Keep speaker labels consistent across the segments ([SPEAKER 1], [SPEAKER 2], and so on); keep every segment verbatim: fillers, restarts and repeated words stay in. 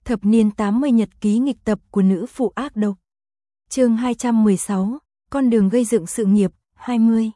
[SPEAKER 1] Thập niên tám mươi nhật ký nghịch tập của nữ phụ ác độc. Chương hai trăm mười sáu, con đường gây dựng sự nghiệp, hai mươi.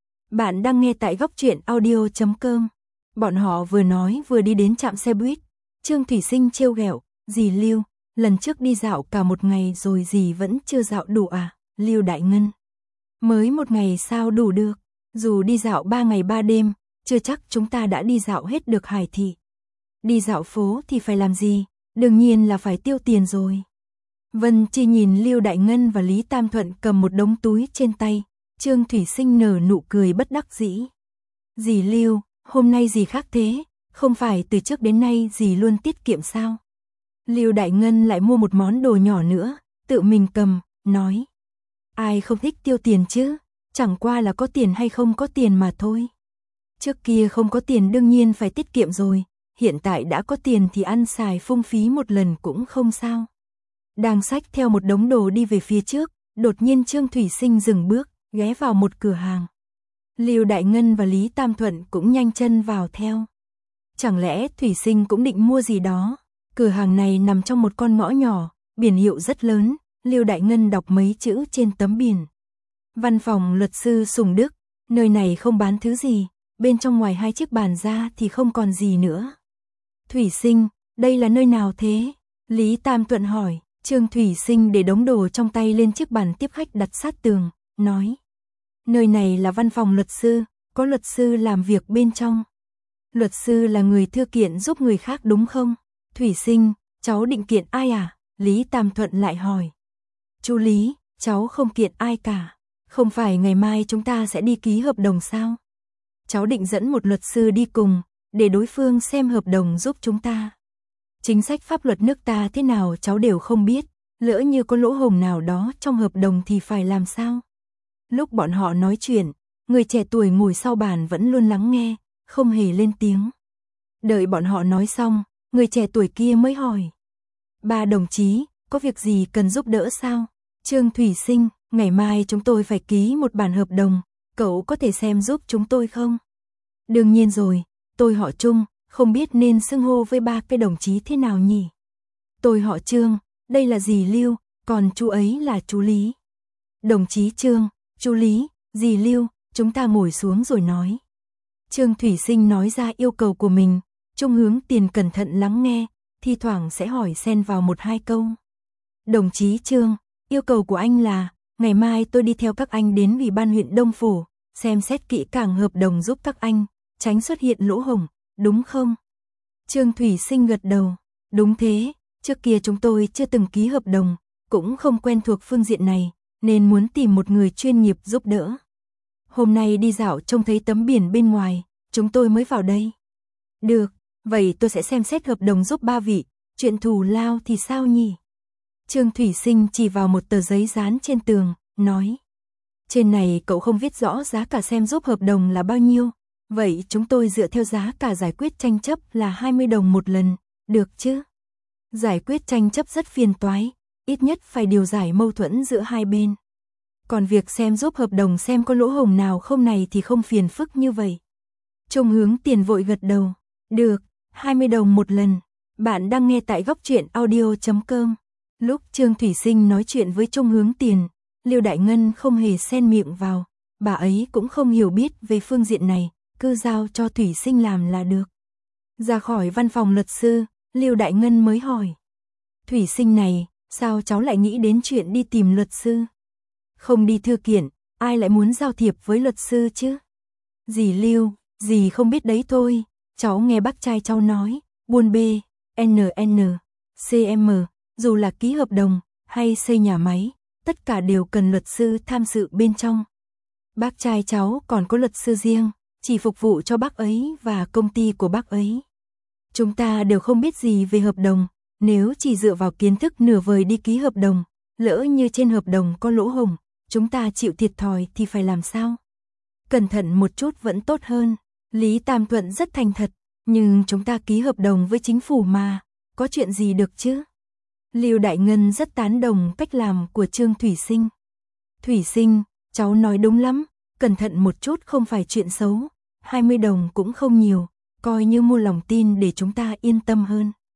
[SPEAKER 1] Bạn đang nghe tại góc truyện audio chấm com. Bọn họ vừa nói vừa đi đến trạm xe buýt. Trương Thủy Sinh trêu ghẹo, "Dì Lưu, lần trước đi dạo cả một ngày rồi dì vẫn chưa dạo đủ à?" Lưu Đại Ngân: "Mới một ngày sao đủ được, dù đi dạo ba ngày ba đêm, chưa chắc chúng ta đã đi dạo hết được Hải thị. Đi dạo phố thì phải làm gì? Đương nhiên là phải tiêu tiền rồi." Vân Chi nhìn Lưu Đại Ngân và Lý Tam Thuận cầm một đống túi trên tay, Trương Thủy Sinh nở nụ cười bất đắc dĩ. "Dì Lưu, hôm nay dì khác thế, không phải từ trước đến nay dì luôn tiết kiệm sao?" Lưu Đại Ngân lại mua một món đồ nhỏ nữa, tự mình cầm, nói: "Ai không thích tiêu tiền chứ, chẳng qua là có tiền hay không có tiền mà thôi. Trước kia không có tiền đương nhiên phải tiết kiệm rồi, hiện tại đã có tiền thì ăn xài phung phí một lần cũng không sao." Đang xách theo một đống đồ đi về phía trước, đột nhiên Trương Thủy Sinh dừng bước, ghé vào một cửa hàng. Lưu Đại Ngân và Lý Tam Thuận cũng nhanh chân vào theo. Chẳng lẽ Thủy Sinh cũng định mua gì đó? Cửa hàng này nằm trong một con ngõ nhỏ, biển hiệu rất lớn, Lưu Đại Ngân đọc mấy chữ trên tấm biển: "Văn phòng luật sư Sùng Đức." Nơi này không bán thứ gì, bên trong ngoài hai chiếc bàn ra thì không còn gì nữa. "Thủy Sinh, đây là nơi nào thế?" Lý Tam Thuận hỏi. Trương Thủy Sinh để đống đồ trong tay lên chiếc bàn tiếp khách đặt sát tường, nói: "Nơi này là văn phòng luật sư, có luật sư làm việc bên trong." "Luật sư là người thư kiện giúp người khác đúng không?" "Thủy Sinh, cháu định kiện ai à?" Lý Tam Thuận lại hỏi. "Chú Lý, cháu không kiện ai cả. Không phải ngày mai chúng ta sẽ đi ký hợp đồng sao? Cháu định dẫn một luật sư đi cùng, để đối phương xem hợp đồng giúp chúng ta. Chính sách pháp luật nước ta thế nào cháu đều không biết, lỡ như có lỗ hổng nào đó trong hợp đồng thì phải làm sao?" Lúc bọn họ nói chuyện, người trẻ tuổi ngồi sau bàn vẫn luôn lắng nghe, không hề lên tiếng. Đợi bọn họ nói xong, người trẻ tuổi kia mới hỏi: "Ba đồng chí, có việc gì cần giúp đỡ sao?" "Trương Thủy Sinh, ngày mai chúng tôi phải ký một bản hợp đồng, cậu có thể xem giúp chúng tôi không?" "Đương nhiên rồi, tôi họ Trung, không biết nên xưng hô với ba cái đồng chí thế nào nhỉ?" "Tôi họ Trương, đây là dì Lưu, còn chú ấy là chú Lý." "Đồng chí Trương, chú Lý, dì Lưu, chúng ta ngồi xuống rồi nói." Trương Thủy Sinh nói ra yêu cầu của mình, Trung Hướng Tiền cẩn thận lắng nghe, thi thoảng sẽ hỏi xen vào một hai câu. "Đồng chí Trương, yêu cầu của anh là, ngày mai tôi đi theo các anh đến Ủy ban huyện Đông Phủ, xem xét kỹ càng hợp đồng giúp các anh, tránh xuất hiện lỗ hổng, đúng không?" Trương Thủy Sinh gật đầu. "Đúng thế, trước kia chúng tôi chưa từng ký hợp đồng, cũng không quen thuộc phương diện này, nên muốn tìm một người chuyên nghiệp giúp đỡ. Hôm nay đi dạo trông thấy tấm biển bên ngoài, chúng tôi mới vào đây." "Được, vậy tôi sẽ xem xét hợp đồng giúp ba vị, chuyện thù lao thì sao nhỉ?" Trương Thủy Sinh chỉ vào một tờ giấy dán trên tường, nói: "Trên này cậu không viết rõ giá cả xem giúp hợp đồng là bao nhiêu, vậy chúng tôi dựa theo giá cả giải quyết tranh chấp là hai mươi đồng một lần, được chứ? Giải quyết tranh chấp rất phiền toái, ít nhất phải điều giải mâu thuẫn giữa hai bên. Còn việc xem giúp hợp đồng xem có lỗ hổng nào không này thì không phiền phức như vậy." Trung Hướng Tiền vội gật đầu. "Được, hai mươi đồng một lần." Bạn đang nghe tại góc truyện audio chấm com. Lúc Trương Thủy Sinh nói chuyện với Trung Hướng Tiền, Lưu Đại Ngân không hề xen miệng vào, bà ấy cũng không hiểu biết về phương diện này, cứ giao cho Thủy Sinh làm là được. Ra khỏi văn phòng luật sư, Lưu Đại Ngân mới hỏi: "Thủy Sinh này, sao cháu lại nghĩ đến chuyện đi tìm luật sư? Không đi thư kiện, ai lại muốn giao thiệp với luật sư chứ?" "Dì Lưu, dì không biết đấy thôi, cháu nghe bác trai cháu nói, buôn B, en en, xê em, dù là ký hợp đồng hay xây nhà máy, tất cả đều cần luật sư tham dự bên trong. Bác trai cháu còn có luật sư riêng, chỉ phục vụ cho bác ấy và công ty của bác ấy. Chúng ta đều không biết gì về hợp đồng, nếu chỉ dựa vào kiến thức nửa vời đi ký hợp đồng, lỡ như trên hợp đồng có lỗ hổng, chúng ta chịu thiệt thòi thì phải làm sao? Cẩn thận một chút vẫn tốt hơn." Lý Tam Thuận rất thành thật: "Nhưng chúng ta ký hợp đồng với chính phủ mà, có chuyện gì được chứ?" Lưu Đại Ngân rất tán đồng cách làm của Trương Thủy Sinh. "Thủy Sinh, cháu nói đúng lắm, cẩn thận một chút không phải chuyện xấu, hai mươi đồng cũng không nhiều, coi như mua lòng tin để chúng ta yên tâm hơn."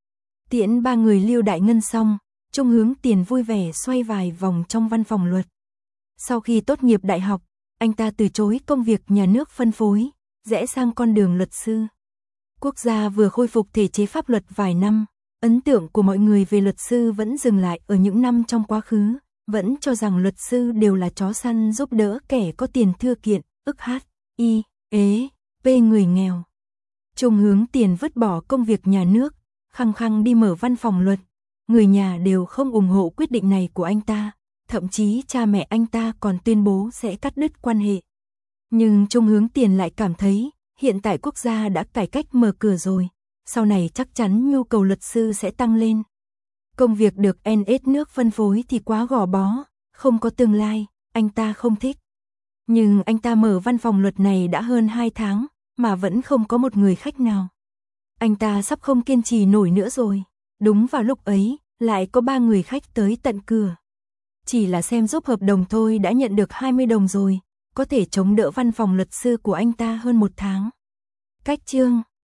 [SPEAKER 1] Tiễn ba người Lưu Đại Ngân xong, Trung Hướng Tiền vui vẻ xoay vài vòng trong văn phòng luật. Sau khi tốt nghiệp đại học, anh ta từ chối công việc nhà nước phân phối, rẽ sang con đường luật sư. Quốc gia vừa khôi phục thể chế pháp luật vài năm, ấn tượng của mọi người về luật sư vẫn dừng lại ở những năm trong quá khứ, vẫn cho rằng luật sư đều là chó săn giúp đỡ kẻ có tiền thưa kiện, ức hát, y, ế, p người nghèo. Trung Hướng Tiền vứt bỏ công việc nhà nước, khăng khăng đi mở văn phòng luật. Người nhà đều không ủng hộ quyết định này của anh ta, thậm chí cha mẹ anh ta còn tuyên bố sẽ cắt đứt quan hệ. Nhưng Trung Hướng Tiền lại cảm thấy, hiện tại quốc gia đã cải cách mở cửa rồi, sau này chắc chắn nhu cầu luật sư sẽ tăng lên. Công việc được en ét nước phân phối thì quá gò bó, không có tương lai, anh ta không thích. Nhưng anh ta mở văn phòng luật này đã hơn hai tháng, mà vẫn không có một người khách nào. Anh ta sắp không kiên trì nổi nữa rồi. Đúng vào lúc ấy, lại có ba người khách tới tận cửa. Chỉ là xem giúp hợp đồng thôi đã nhận được hai mươi đồng rồi, có thể chống đỡ văn phòng luật sư của anh ta hơn một tháng. Cách chương